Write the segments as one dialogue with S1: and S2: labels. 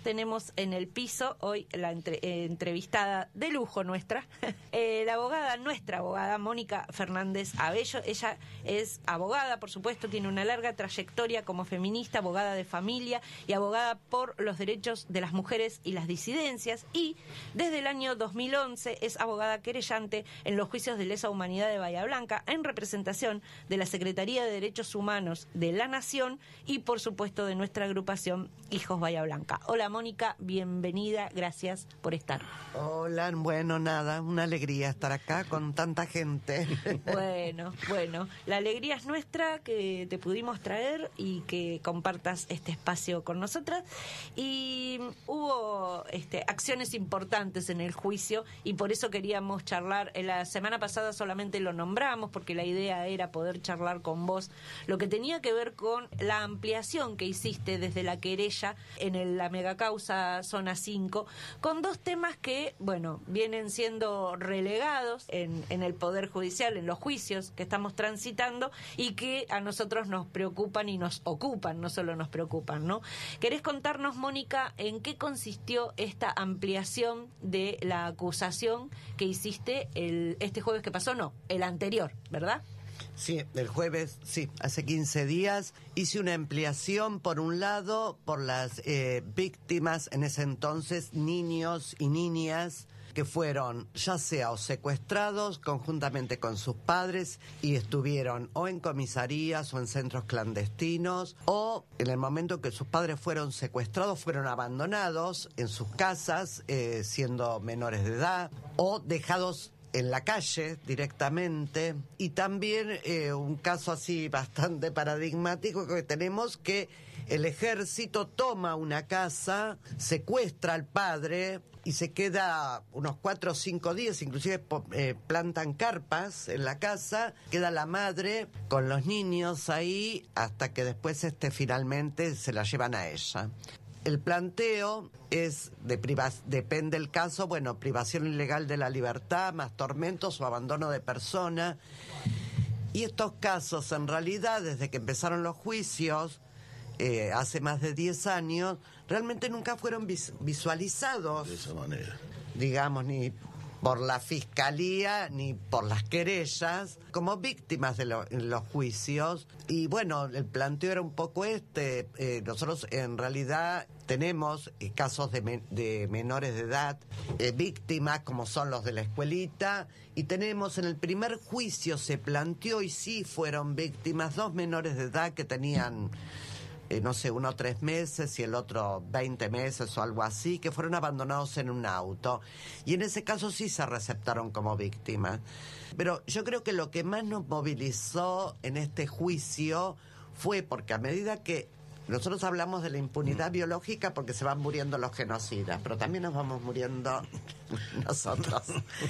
S1: tenemos en el piso hoy la entrevistada de lujo nuestra, nuestra abogada Mónica Fernández Abello. Ella es abogada, por supuesto, tiene una larga trayectoria como feminista, abogada de familia y abogada por los derechos de las mujeres y las disidencias, y desde el año 2011 es abogada querellante en los juicios de lesa humanidad de Bahía Blanca en representación de la Secretaría de Derechos Humanos de la Nación y, por supuesto, de nuestra agrupación Hijos Bahía Blanca. Hola, Mónica, bienvenida, gracias por estar.
S2: Hola, bueno, nada, una alegría estar acá con tanta gente.
S1: Bueno, la alegría es nuestra que te pudimos traer y que compartas este espacio con nosotras. Y hubo acciones importantes en el juicio y por eso queríamos charlar. La semana pasada solamente lo nombramos porque la idea era poder charlar con vos lo que tenía que ver con la ampliación que hiciste desde la querella en la megacausa Zona 5, con dos temas que, bueno, vienen siendo relegados en el Poder Judicial, en los juicios que estamos transitando y que a nosotros nos preocupan y nos ocupan, no solo nos preocupan, ¿no? ¿Querés contarnos, Mónica, en qué consistió esta ampliación de la acusación que hiciste este jueves que pasó? No, el anterior, ¿verdad?
S2: Sí, el jueves, sí, hace 15 días hice una ampliación, por un lado, por las víctimas, en ese entonces, niños y niñas, que fueron ya sea o secuestrados conjuntamente con sus padres y estuvieron o en comisarías o en centros clandestinos, o en el momento que sus padres fueron secuestrados fueron abandonados en sus casas siendo menores de edad, o dejados en la calle directamente. Y también un caso así bastante paradigmático que tenemos, que el ejército toma una casa, secuestra al padre y se queda unos 4 o 5 días, inclusive plantan carpas en la casa, queda la madre con los niños ahí hasta que después finalmente se la llevan a ella. El planteo es, depende del caso, bueno, privación ilegal de la libertad, más tormentos o abandono de persona. Y estos casos, en realidad, desde que empezaron los juicios, hace más de 10 años, realmente nunca fueron visualizados.
S3: De esa manera.
S2: Digamos, ni por la fiscalía ni por las querellas como víctimas en los juicios. Y bueno, el planteo era un poco nosotros en realidad tenemos casos de menores de edad, víctimas como son los de la escuelita, y tenemos en el primer juicio se planteó, y sí fueron víctimas, 2 menores de edad que tenían no sé, uno 3 meses y el otro 20 meses o algo así, que fueron abandonados en un auto. Y en ese caso sí se receptaron como víctimas. Pero yo creo que lo que más nos movilizó en este juicio fue porque a medida que nosotros hablamos de la impunidad biológica porque se van muriendo los genocidas, pero también nos vamos muriendo nosotros.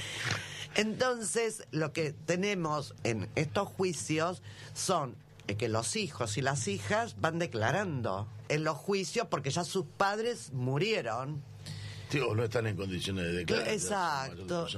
S2: Entonces, lo que tenemos en estos juicios son que los hijos y las hijas van declarando en los juicios porque ya sus padres murieron.
S3: Sí, o no están en condiciones de declarar.
S2: Exacto.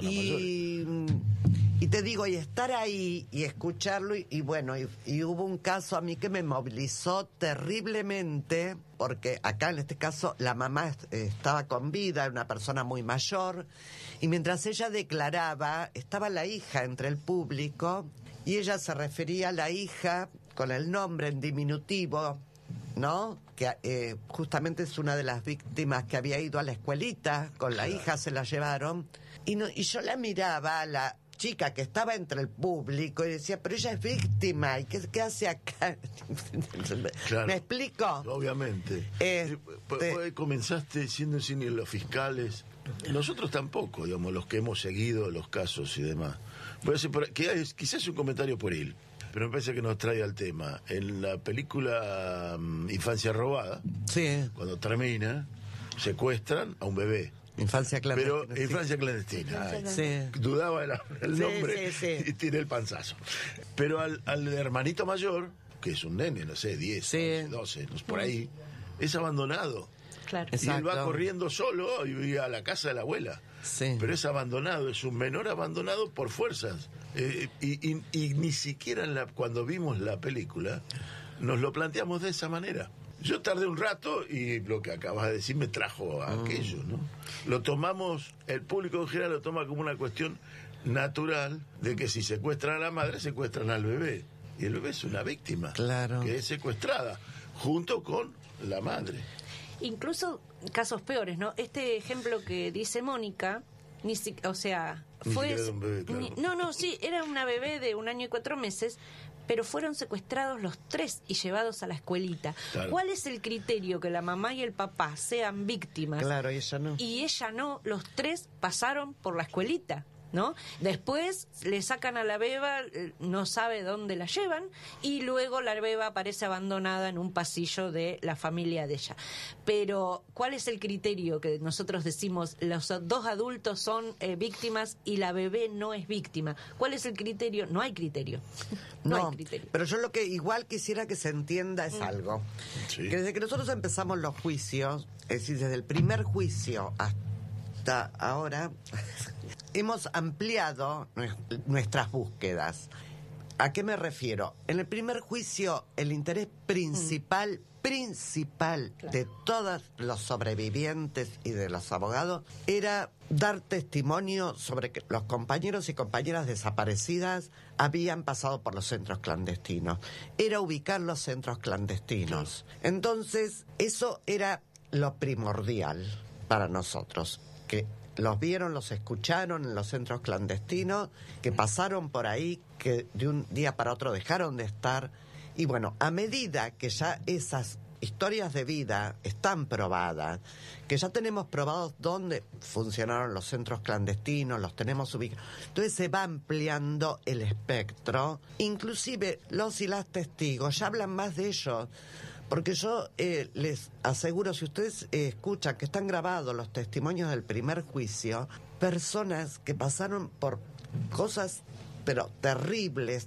S2: Y te digo, y estar ahí y escucharlo, y bueno, y hubo un caso a mí que me movilizó terriblemente, porque acá en este caso la mamá estaba con vida, era una persona muy mayor, y mientras ella declaraba, estaba la hija entre el público, y ella se refería a la hija con el nombre en diminutivo, ¿no? Que justamente es una de las víctimas que había ido a la escuelita, con la hija se la llevaron, y yo la miraba a la chica que estaba entre el público y decía, pero ella es víctima, ¿y qué hace acá?
S3: Claro,
S2: ¿me explico?
S3: Obviamente. Comenzaste siendo sin los fiscales, nosotros tampoco, digamos, los que hemos seguido los casos y demás. Voy a hacer quizás un comentario pueril, pero me parece que nos trae al tema. En la película Infancia Robada,
S2: sí,
S3: cuando termina, secuestran a un bebé.
S2: Infancia clandestina.
S3: Pero Infancia clandestina.
S2: Sí.
S3: Dudaba el nombre,
S2: sí.
S3: Y tiré el panzazo. Pero al hermanito mayor, que es un nene, no sé, 10,
S2: sí,
S3: 11, 12, no sé, por ahí, es abandonado.
S1: Claro.
S3: Y él va corriendo solo y a la casa de la abuela.
S2: Sí.
S3: Pero es abandonado, es un menor abandonado por fuerzas. Y ni siquiera cuando vimos la película nos lo planteamos de esa manera. Yo tardé un rato y lo que acabas de decir me trajo a aquello, ¿no? Lo tomamos, el público en general lo toma como una cuestión natural de que si secuestran a la madre, secuestran al bebé. Y el bebé es una víctima,
S2: claro,
S3: que es secuestrada, junto con la madre.
S1: Incluso casos peores, ¿no? Este ejemplo que dice Mónica, o sea, fue...
S3: Ni un bebé, claro.
S1: No, sí, era una bebé de 1 año y 4 meses, pero fueron secuestrados los 3 y llevados a la escuelita. Claro. ¿Cuál es el criterio que la mamá y el papá sean víctimas?
S2: Claro, y ella no.
S1: Y ella no, los 3 pasaron por la escuelita, ¿no? Después le sacan a la beba, no sabe dónde la llevan, y luego la beba aparece abandonada en un pasillo de la familia de ella. Pero, ¿cuál es el criterio que nosotros decimos los 2 adultos son víctimas y la bebé no es víctima? ¿Cuál es el criterio? No hay criterio. No hay criterio.
S2: Pero yo lo que igual quisiera que se entienda es algo. Sí. Que desde que nosotros empezamos los juicios, es decir, desde el primer juicio hasta ahora, hemos ampliado nuestras búsquedas. ¿A qué me refiero? En el primer juicio, el interés principal claro, de todos los sobrevivientes y de los abogados era dar testimonio sobre que los compañeros y compañeras desaparecidas habían pasado por los centros clandestinos. Era ubicar los centros clandestinos. Entonces, eso era lo primordial para nosotros, que los vieron, los escucharon en los centros clandestinos, que pasaron por ahí, que de un día para otro dejaron de estar. Y bueno, a medida que ya esas historias de vida están probadas, que ya tenemos probados dónde funcionaron los centros clandestinos, los tenemos ubicados, entonces se va ampliando el espectro. Inclusive los y las testigos ya hablan más de ellos. Porque yo les aseguro, si ustedes escuchan que están grabados los testimonios del primer juicio, personas que pasaron por cosas, pero terribles.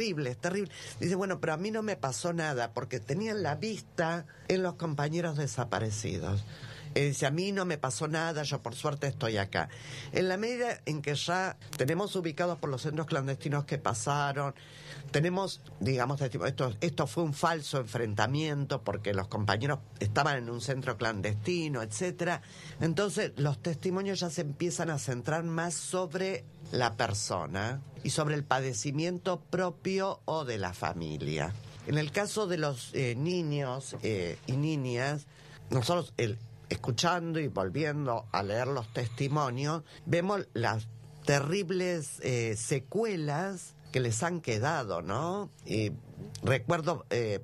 S2: Dicen, bueno, pero a mí no me pasó nada, porque tenían la vista en los compañeros desaparecidos. Dice, a mí no me pasó nada, yo por suerte estoy acá. En la medida en que ya tenemos ubicados por los centros clandestinos que pasaron, tenemos, digamos, esto fue un falso enfrentamiento porque los compañeros estaban en un centro clandestino, etcétera. Entonces los testimonios ya se empiezan a centrar más sobre la persona y sobre el padecimiento propio o de la familia. En el caso de los niños y niñas, nosotros escuchando y volviendo a leer los testimonios, vemos las terribles secuelas que les han quedado, ¿no? Recuerdo,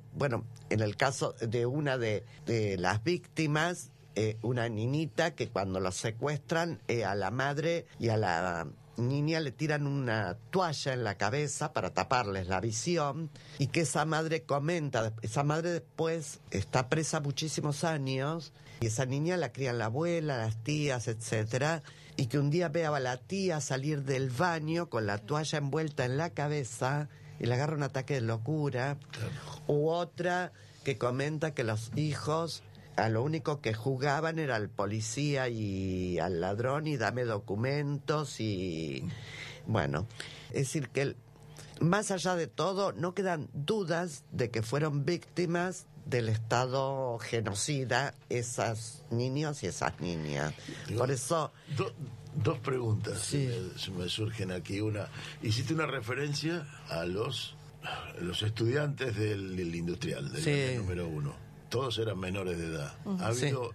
S2: en el caso de una de las víctimas, una niñita que cuando los secuestran, a la madre y a la niña le tiran una toalla en la cabeza para taparles la visión, y que esa madre comenta, esa madre después está presa muchísimos años, y esa niña la crían la abuela, las tías, etcétera, y que un día ve a la tía salir del baño con la toalla envuelta en la cabeza y le agarra un ataque de locura. Claro. U otra que comenta que los hijos a lo único que jugaban era al policía y al ladrón y dame documentos y bueno, es decir que más allá de todo no quedan dudas de que fueron víctimas del Estado genocida esos niños y esas niñas. Por eso...
S3: Dos preguntas sí. se me surgen aquí. Una, hiciste una referencia a los estudiantes del industrial, del
S2: sí.
S3: número 1. Todos eran menores de edad. Ha habido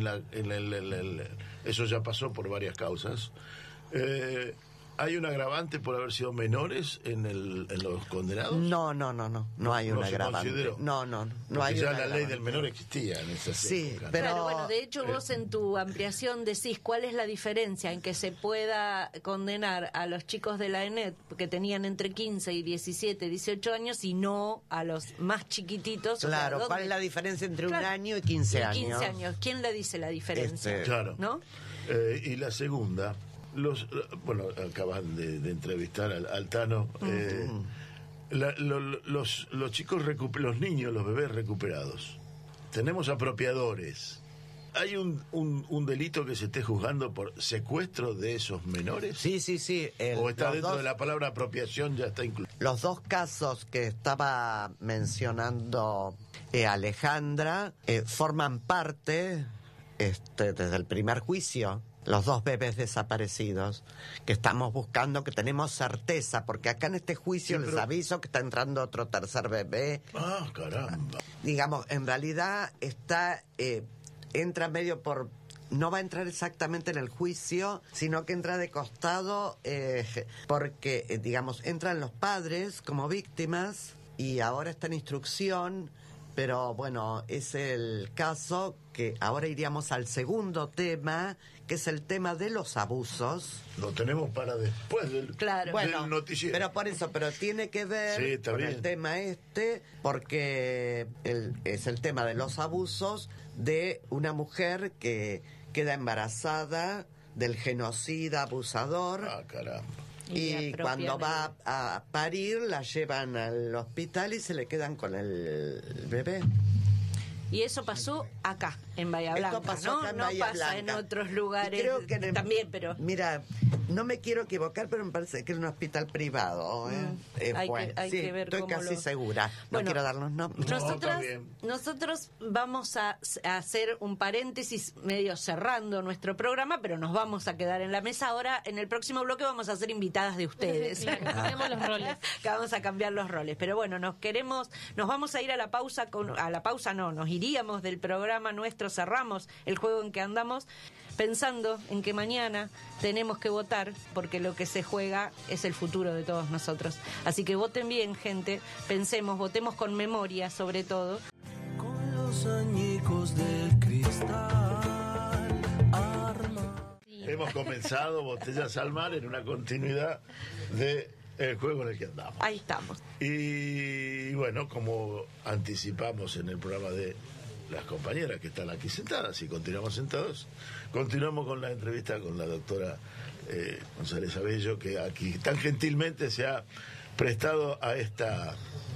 S2: sí.
S3: Eso ya pasó por varias causas. ¿Hay un agravante por haber sido menores en los condenados?
S2: No hay un agravante. No hay
S3: ya
S2: un
S3: la
S2: agravante.
S3: ley del menor existía en esa época.
S1: Pero claro, bueno, de hecho vos en tu ampliación decís cuál es la diferencia en que se pueda condenar a los chicos de la ENET que tenían entre 15 y 17, 18 años y no a los más chiquititos.
S2: Claro,
S1: o sea,
S2: ¿cuál es la diferencia entre un año y 15 años?
S1: 15 años. ¿Quién le dice la diferencia?
S3: Claro.
S1: ¿No?
S3: Y la segunda... acaban de entrevistar al Tano. Los chicos los niños, los bebés recuperados. Tenemos apropiadores. ¿Hay un delito que se esté juzgando por secuestro de esos menores?
S2: Sí.
S3: ¿O está dentro de la palabra apropiación, ya está incluido?
S2: Los dos casos que estaba mencionando Alejandra forman parte, desde el primer juicio, los dos bebés desaparecidos, que estamos buscando, que tenemos certeza, porque acá en este juicio les aviso que está entrando otro tercer bebé.
S3: Ah, caramba.
S2: Digamos, en realidad entra medio por... No va a entrar exactamente en el juicio, sino que entra de costado porque, digamos, entran los padres como víctimas y ahora está en instrucción, pero bueno, es el caso que ahora iríamos al segundo tema, que es el tema de los abusos.
S3: Lo tenemos para después del noticiero.
S2: Pero por eso, pero tiene que ver con el tema porque es el tema de los abusos de una mujer que queda embarazada del genocida abusador.
S3: Ah, caramba.
S2: Y cuando va a parir la llevan al hospital y se le quedan con el bebé.
S1: Y eso pasó acá, en Bahía Blanca, ¿no?
S2: Acá en
S1: no
S2: Bahía
S1: pasa
S2: Blanca.
S1: en otros lugares
S2: Creo que
S1: también, pero...
S2: Mira, no me quiero equivocar, pero me parece que es un hospital privado.
S1: Hay que ver
S2: estoy
S1: cómo
S2: casi segura. No quiero dar los nombres.
S1: Nosotros vamos a hacer un paréntesis medio cerrando nuestro programa, pero nos vamos a quedar en la mesa. Ahora, en el próximo bloque, vamos a ser invitadas de ustedes.
S4: Cambiamos los roles.
S1: Que vamos a cambiar los roles. Pero bueno, nos vamos a ir a la pausa. Nos iríamos del programa nuestro, cerramos el juego en que andamos, pensando en que mañana tenemos que votar, porque lo que se juega es el futuro de todos nosotros. Así que voten bien, gente, pensemos, votemos con memoria, sobre todo.
S5: Con los añicos del cristal arma.
S3: Hemos comenzado Botellas al Mar en una continuidad de el juego en el que andamos.
S1: Ahí estamos.
S3: Y bueno, como anticipamos en el programa de las compañeras que están aquí sentadas, y continuamos sentados, continuamos con la entrevista con la doctora González Abello, que aquí tan gentilmente se ha prestado a este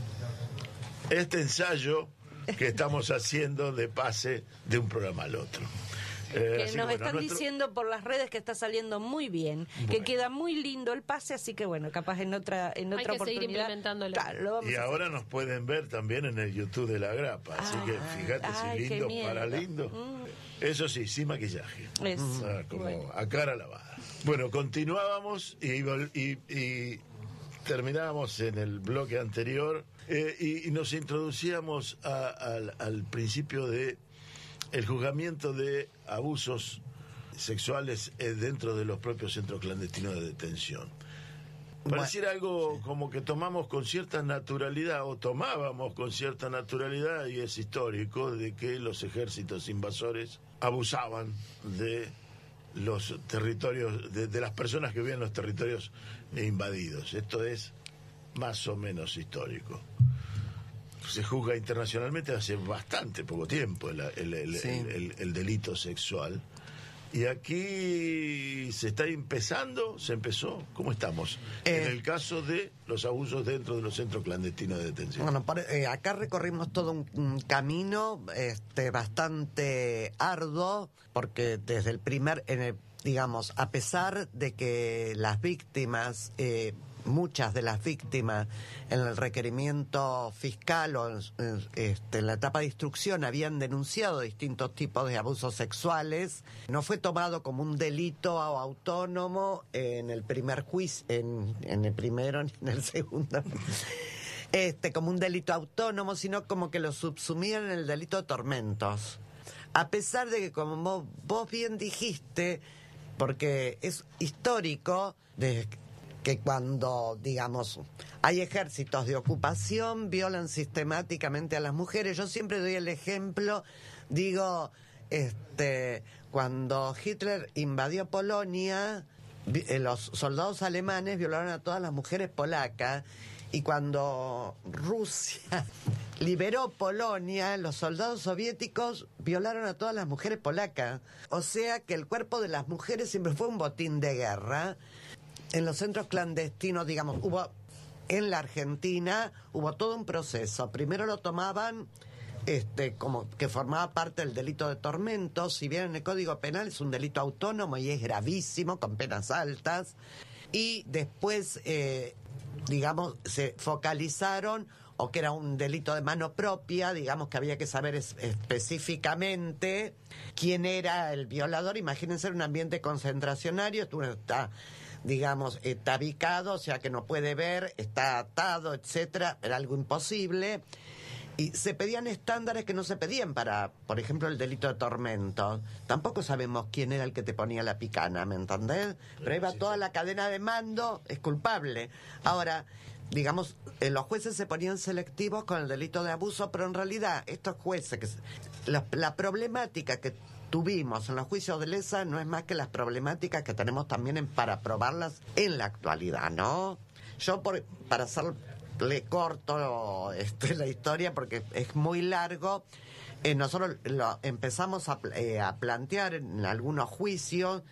S3: ensayo que estamos haciendo de pase de un programa al otro.
S1: Que nos están diciendo por las redes que está saliendo muy bien, que queda muy lindo el pase, así que bueno, capaz en otra oportunidad.
S4: Seguir implementándolo.
S1: Claro,
S3: y ahora nos pueden ver también en el YouTube de La Grapa, así que fíjate si lindo para lindo. Eso sí, sin maquillaje. Como a cara lavada. Bueno, continuábamos y terminábamos en el bloque anterior y nos introducíamos al principio de el juzgamiento de abusos sexuales dentro de los propios centros clandestinos de detención. Pareciera algo como que tomamos con cierta naturalidad, o tomábamos con cierta naturalidad, y es histórico, de que los ejércitos invasores abusaban de los territorios, de las personas que vivían en los territorios invadidos. Esto es más o menos histórico. Se juzga internacionalmente hace bastante poco tiempo el delito sexual. Y aquí se empezó, ¿cómo estamos? En el caso de los abusos dentro de los centros clandestinos de detención.
S2: Bueno, acá recorrimos todo un camino bastante arduo, porque desde el digamos, a pesar de que las víctimas... muchas de las víctimas en el requerimiento fiscal o en la etapa de instrucción habían denunciado distintos tipos de abusos sexuales. No fue tomado como un delito autónomo en el primer juicio, en el primero ni en el segundo, como un delito autónomo, sino como que lo subsumían en el delito de tormentos. A pesar de que, como vos bien dijiste, porque es histórico que cuando, digamos, hay ejércitos de ocupación, violan sistemáticamente a las mujeres. Yo siempre doy el ejemplo, cuando Hitler invadió Polonia, los soldados alemanes violaron a todas las mujeres polacas, y cuando Rusia liberó Polonia, los soldados soviéticos violaron a todas las mujeres polacas. O sea que el cuerpo de las mujeres siempre fue un botín de guerra. En los centros clandestinos, digamos, en la Argentina hubo todo un proceso. Primero lo tomaban como que formaba parte del delito de tormento. Si bien en el Código Penal es un delito autónomo y es gravísimo, con penas altas. Y después, digamos, se focalizaron, o que era un delito de mano propia, digamos que había que saber específicamente quién era el violador. Imagínense un ambiente concentracionario, tú está, digamos, tabicado, o sea que no puede ver, está atado, etcétera, era algo imposible. Y se pedían estándares que no se pedían para, por ejemplo, el delito de tormento. Tampoco sabemos quién era el que te ponía la picana, ¿me entendés? Pero ahí va toda la cadena de mando, es culpable. Ahora, digamos, los jueces se ponían selectivos con el delito de abuso, pero en realidad estos jueces, la problemática que tuvimos en los juicios de lesa no es más que las problemáticas que tenemos también para probarlas en la actualidad, ¿no? Yo, para hacerle corto la historia, porque es muy largo, nosotros lo empezamos a plantear en algunos juicios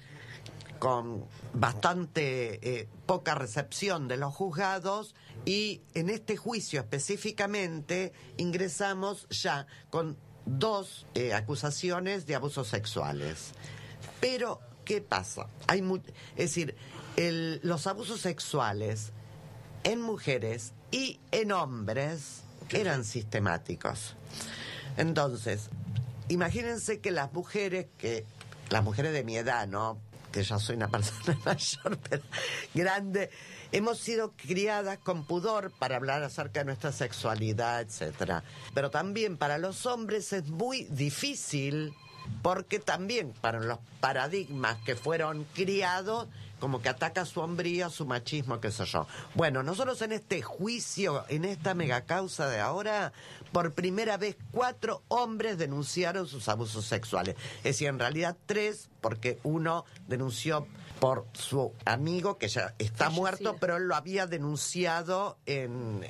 S2: con bastante poca recepción de los juzgados, y en este juicio específicamente ingresamos ya con 2 acusaciones de abusos sexuales. Pero, ¿qué pasa? Es decir, los abusos sexuales en mujeres y en hombres eran sistemáticos. Entonces, imagínense que las mujeres de mi edad, ¿no?, que ya soy una persona mayor, pero grande, hemos sido criadas con pudor para hablar acerca de nuestra sexualidad, etcétera. Pero también para los hombres es muy difícil, porque también para los paradigmas que fueron criados, como que ataca su hombría, su machismo, qué sé yo. Bueno, nosotros en este juicio, en esta megacausa de ahora, por primera vez 4 hombres denunciaron sus abusos sexuales. Es decir, en realidad 3, porque uno denunció por su amigo, que ya está muerto, pero él lo había denunciado en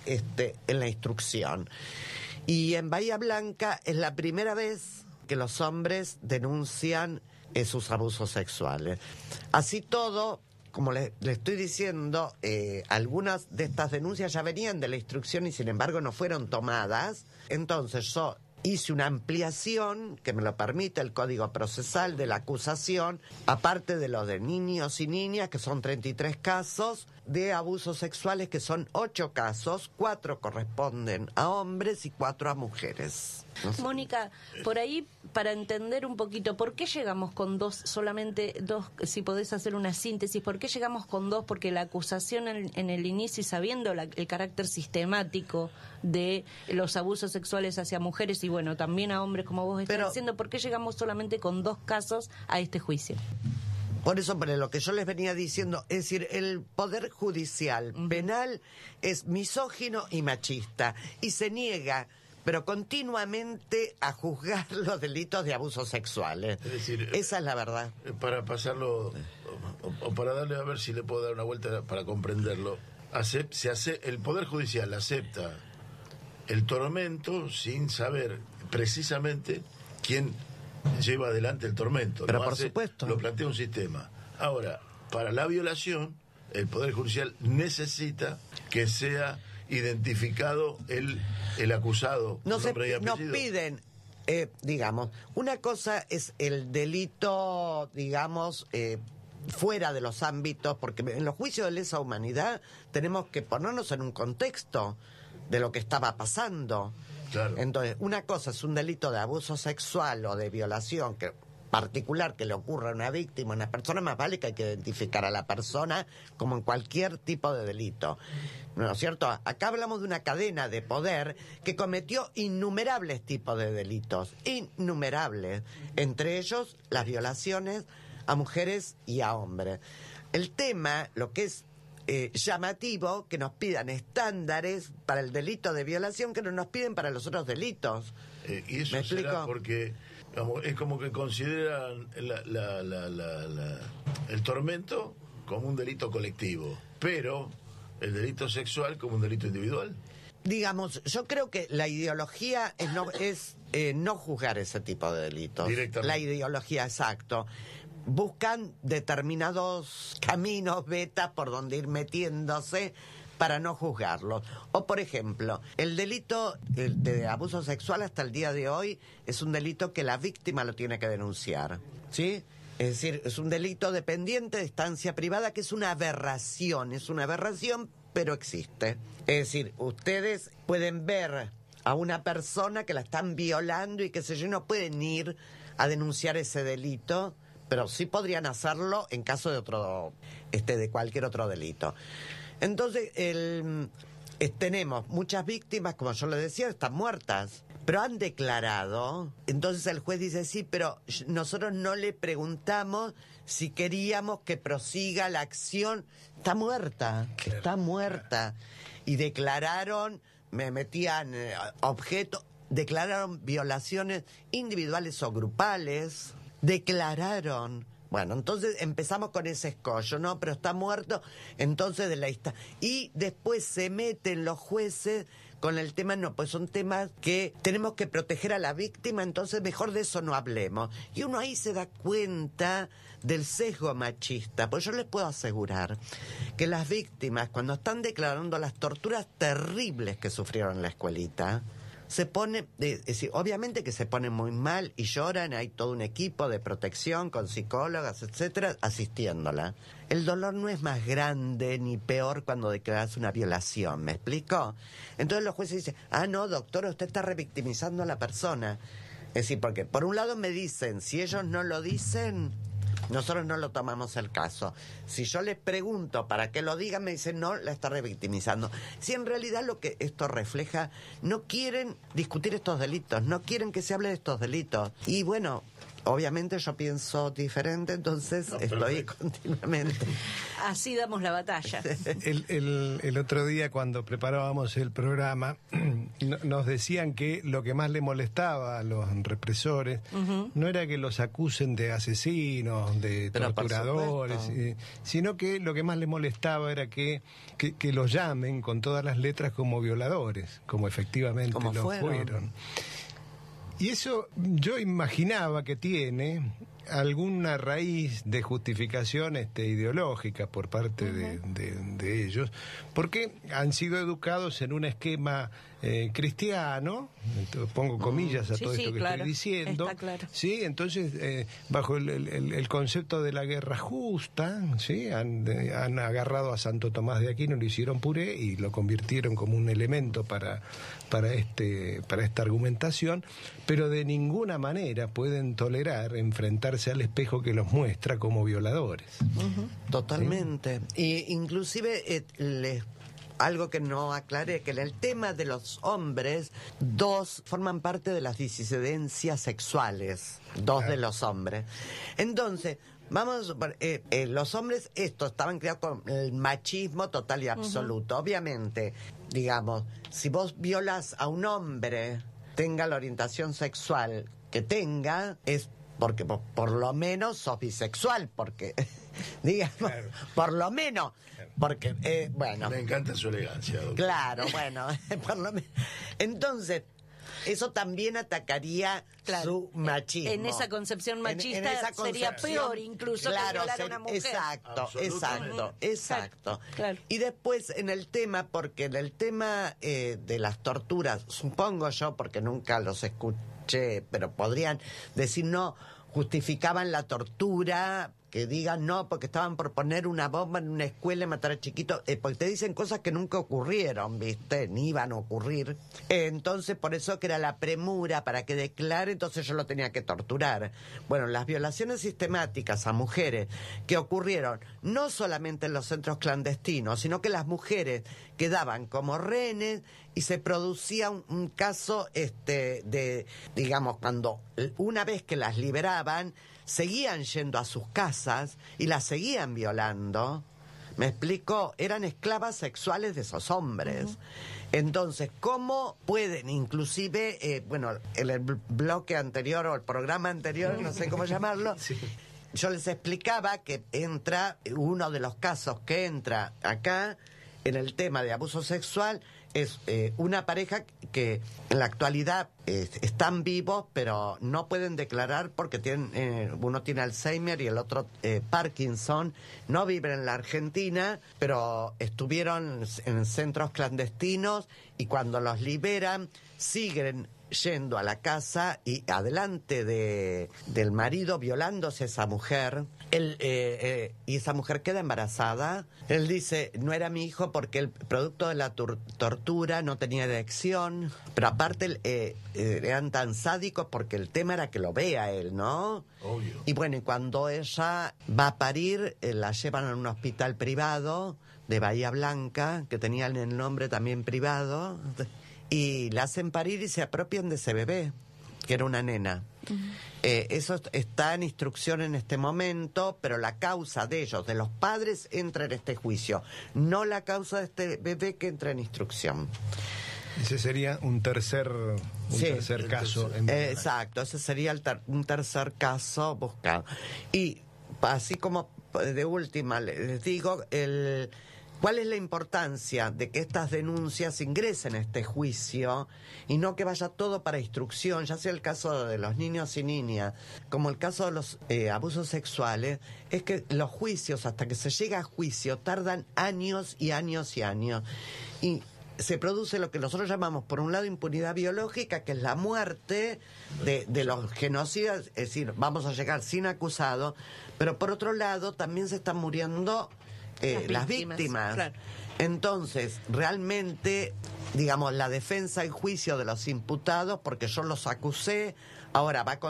S2: la instrucción. Y en Bahía Blanca es la primera vez que los hombres denuncian sus abusos sexuales. Así todo, como le estoy diciendo, algunas de estas denuncias ya venían de la instrucción y sin embargo no fueron tomadas. Entonces yo hice una ampliación que me lo permite el Código Procesal de la acusación, aparte de lo de niños y niñas, que son 33 casos, de abusos sexuales, que son 8 casos, 4 corresponden a hombres y 4 a mujeres. No sé.
S1: Mónica, por ahí, para entender un poquito, ¿por qué llegamos con solamente 2, si podés hacer una síntesis, por qué llegamos con 2? Porque la acusación en el inicio, y sabiendo el carácter sistemático de los abusos sexuales hacia mujeres y bueno, también a hombres, como vos estás diciendo, ¿por qué llegamos solamente con 2 casos a este juicio?
S2: Por eso, pero lo que yo les venía diciendo, es decir, el Poder Judicial penal es misógino y machista, y se niega, pero continuamente, a juzgar los delitos de abusos sexuales. Es decir, esa es la verdad.
S3: Para pasarlo, o para darle, a ver si le puedo dar una vuelta para comprenderlo, el Poder Judicial acepta el tormento sin saber precisamente quién lleva adelante el tormento.
S2: Pero por supuesto.
S3: Lo plantea un sistema. Ahora, para la violación, el Poder Judicial necesita que sea identificado el acusado.
S2: Nos piden, digamos, una cosa es el delito, digamos, fuera de los ámbitos, porque en los juicios de lesa humanidad tenemos que ponernos en un contexto de lo que estaba pasando.
S3: Claro.
S2: Entonces, una cosa es un delito de abuso sexual o de violación particular que le ocurra a una víctima, a una persona, más vale que hay que identificar a la persona, como en cualquier tipo de delito. ¿No es cierto? Acá hablamos de una cadena de poder que cometió innumerables tipos de delitos, innumerables, entre ellos las violaciones a mujeres y a hombres. El tema, lo que es llamativo, que nos pidan estándares para el delito de violación que no nos piden para los otros delitos.
S3: Y eso será porque, digamos, es como que consideran el tormento como un delito colectivo, pero el delito sexual como un delito individual.
S2: Digamos, yo creo que la ideología es no juzgar ese tipo de delitos.
S3: Directamente.
S2: La ideología, exacto. Buscan determinados caminos, vetas por donde ir metiéndose para no juzgarlos. O, por ejemplo, el delito de abuso sexual hasta el día de hoy es un delito que la víctima lo tiene que denunciar, ¿sí? Es decir, es un delito dependiente de estancia privada, que es una aberración, pero existe. Es decir, ustedes pueden ver a una persona que la están violando y qué sé yo, no pueden ir a denunciar ese delito, pero sí podrían hacerlo en caso de otro, de cualquier otro delito. Entonces, tenemos muchas víctimas, como yo les decía, están muertas, pero han declarado. Entonces el juez dice, sí, pero nosotros no le preguntamos si queríamos que prosiga la acción. Está muerta. Y declararon, me metían objetos, declararon violaciones individuales o grupales, declararon. Bueno, entonces empezamos con ese escollo, ¿no? Pero está muerto, entonces y después se meten los jueces con el tema, no, pues son temas que tenemos que proteger a la víctima, entonces mejor de eso no hablemos. Y uno ahí se da cuenta del sesgo machista, pues yo les puedo asegurar que las víctimas, cuando están declarando las torturas terribles que sufrieron en la escuelita, se pone, es decir, obviamente que se ponen muy mal y lloran, hay todo un equipo de protección con psicólogas, etcétera, asistiéndola. El dolor no es más grande ni peor cuando declaras una violación, ¿me explico? Entonces los jueces dicen, no, doctor, usted está revictimizando a la persona. Es decir, porque por un lado me dicen, si ellos no lo dicen, nosotros no lo tomamos el caso. Si yo les pregunto para que lo digan, me dicen, no, la está revictimizando. Si en realidad lo que esto refleja, no quieren discutir estos delitos, no quieren que se hable de estos delitos. Y bueno, obviamente yo pienso diferente, entonces estoy continuamente.
S1: Así damos la batalla.
S6: El otro día, cuando preparábamos el programa, nos decían que lo que más le molestaba a los represores no era que los acusen de asesinos, de torturadores, sino que lo que más le molestaba era que los llamen con todas las letras como violadores, como efectivamente
S2: como
S6: lo fueron. Y eso yo imaginaba que tiene alguna raíz de justificación ideológica por parte de ellos, porque han sido educados en un esquema cristiano, pongo comillas a todo esto que estoy diciendo,
S1: está claro.
S6: ¿sí? Entonces, bajo el concepto de la guerra justa, ¿sí? Han agarrado a Santo Tomás de Aquino, lo hicieron puré y lo convirtieron como un elemento para esta argumentación, pero de ninguna manera pueden tolerar enfrentarse al espejo que los muestra como violadores.
S2: Totalmente. ¿Sí? Y inclusive algo que no aclaré, que en el tema de los hombres, 2 forman parte de las disidencias sexuales, 2 de los hombres. Entonces, vamos, los hombres, estaban criados con el machismo total y absoluto. Obviamente, digamos, si vos violas a un hombre, tenga la orientación sexual que tenga, es porque por lo menos sos bisexual, porque, digamos, claro. Por lo menos, porque, bueno.
S3: Me encanta su elegancia, doctor.
S2: Claro, bueno, por lo menos. Entonces, eso también atacaría su machismo.
S1: En esa concepción machista sería peor incluso que violar a una mujer.
S2: Exacto.
S1: Claro.
S2: Y después en el tema de las torturas, supongo yo, porque nunca los escuché, pero podrían decir no, justificaban la tortura, que digan no, porque estaban por poner una bomba en una escuela y matar a chiquitos, porque te dicen cosas que nunca ocurrieron, ¿viste? Ni iban a ocurrir. Entonces, por eso que era la premura para que declare, entonces yo lo tenía que torturar. Bueno, las violaciones sistemáticas a mujeres que ocurrieron no solamente en los centros clandestinos, sino que las mujeres quedaban como rehenes y se producía un caso digamos, cuando una vez que las liberaban, seguían yendo a sus casas y las seguían violando. ¿Me explico? Eran esclavas sexuales de esos hombres. Entonces, ¿cómo pueden, inclusive, en el bloque anterior o el programa anterior, no sé cómo llamarlo, yo les explicaba que entra, uno de los casos que entra acá, en el tema de abuso sexual, es una pareja que en la actualidad están vivos, pero no pueden declarar porque tienen uno tiene Alzheimer y el otro Parkinson. No viven en la Argentina, pero estuvieron en centros clandestinos y cuando los liberan siguen yendo a la casa y adelante del marido violándose a esa mujer. Y esa mujer queda embarazada. Él dice, no era mi hijo porque el producto de la tortura no tenía erección, pero aparte eran tan sádicos porque el tema era que lo vea él, ¿no?
S3: Obvio.
S2: Y bueno, y cuando ella va a parir, la llevan a un hospital privado de Bahía Blanca, que tenían el nombre también privado, y la hacen parir y se apropian de ese bebé, que era una nena. Eso está en instrucción en este momento, pero la causa de ellos, de los padres, entra en este juicio, no la causa de este bebé que entra en instrucción.
S6: Ese sería un tercer caso.
S2: Exacto, ese sería un tercer caso buscado. Y así como de última les digo, ¿cuál es la importancia de que estas denuncias ingresen a este juicio y no que vaya todo para instrucción, ya sea el caso de los niños y niñas, como el caso de los abusos sexuales? Es que los juicios, hasta que se llega a juicio, tardan años y años y años. Y se produce lo que nosotros llamamos, por un lado, impunidad biológica, que es la muerte de los genocidas, es decir, vamos a llegar sin acusado, pero por otro lado también se están muriendo las víctimas. Claro. Entonces, realmente, digamos, la defensa y juicio de los imputados, porque yo los acusé, ahora van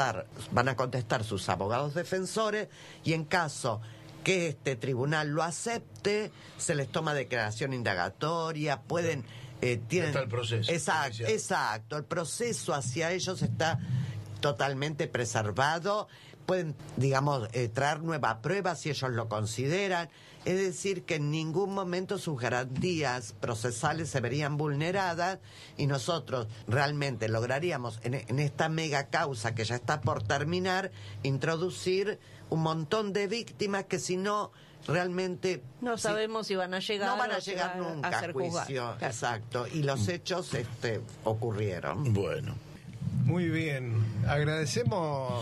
S2: a contestar sus abogados defensores, y en caso que este tribunal lo acepte, se les toma declaración indagatoria, pueden...
S3: está el proceso.
S2: Exacto, el proceso hacia ellos está totalmente preservado. Pueden, digamos, traer nueva prueba si ellos lo consideran. Es decir, que en ningún momento sus garantías procesales se verían vulneradas y nosotros realmente lograríamos, en esta mega causa que ya está por terminar, introducir un montón de víctimas que si no, realmente...
S1: No sabemos si van a llegar.
S2: No van a llegar nunca a juicio. Claro. Exacto. Y los hechos ocurrieron.
S3: Bueno.
S6: Muy bien, agradecemos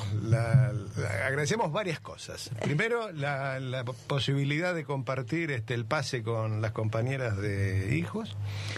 S6: varias cosas. Primero, la posibilidad de compartir el pase con las compañeras de hijos,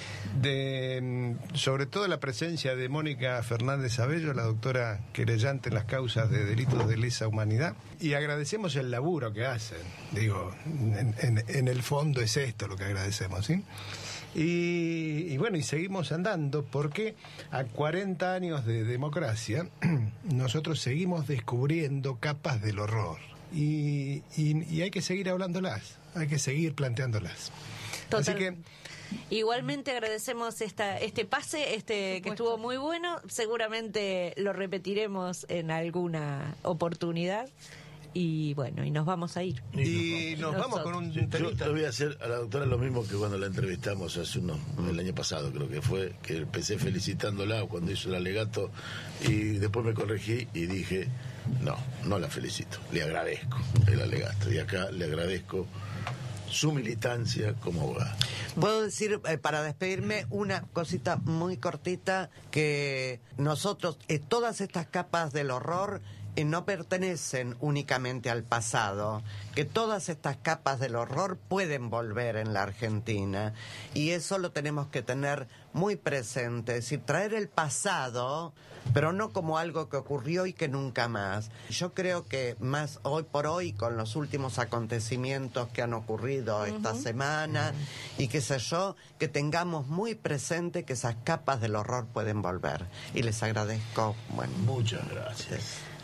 S6: sobre todo la presencia de Mónica Fernández Abello, la doctora querellante en las causas de delitos de lesa humanidad, y agradecemos el laburo que hacen. Digo, en el fondo es esto lo que agradecemos, ¿sí? Y bueno, y seguimos andando porque a 40 años de democracia nosotros seguimos descubriendo capas del horror y hay que seguir hablándolas, hay que seguir planteándolas.
S1: Total.
S6: Así que
S1: igualmente agradecemos este pase, que estuvo muy bueno. Seguramente lo repetiremos en alguna oportunidad. Y bueno, y nos vamos a ir.
S6: Y nos vamos con un temita.
S3: Yo le voy a hacer a la doctora lo mismo que cuando la entrevistamos el año pasado, creo que fue, que empecé felicitándola cuando hizo el alegato y después me corregí y dije, no la felicito, le agradezco el alegato. Y acá le agradezco su militancia como abogada.
S2: Puedo decir, para despedirme, una cosita muy cortita, que nosotros, todas estas capas del horror no pertenecen únicamente al pasado, que todas estas capas del horror pueden volver en la Argentina, y eso lo tenemos que tener muy presente, es decir, traer el pasado, pero no como algo que ocurrió y que nunca más. Yo creo que más hoy por hoy, con los últimos acontecimientos que han ocurrido esta semana, y qué sé yo, que tengamos muy presente que esas capas del horror pueden volver. Y les agradezco,
S3: Muchas gracias.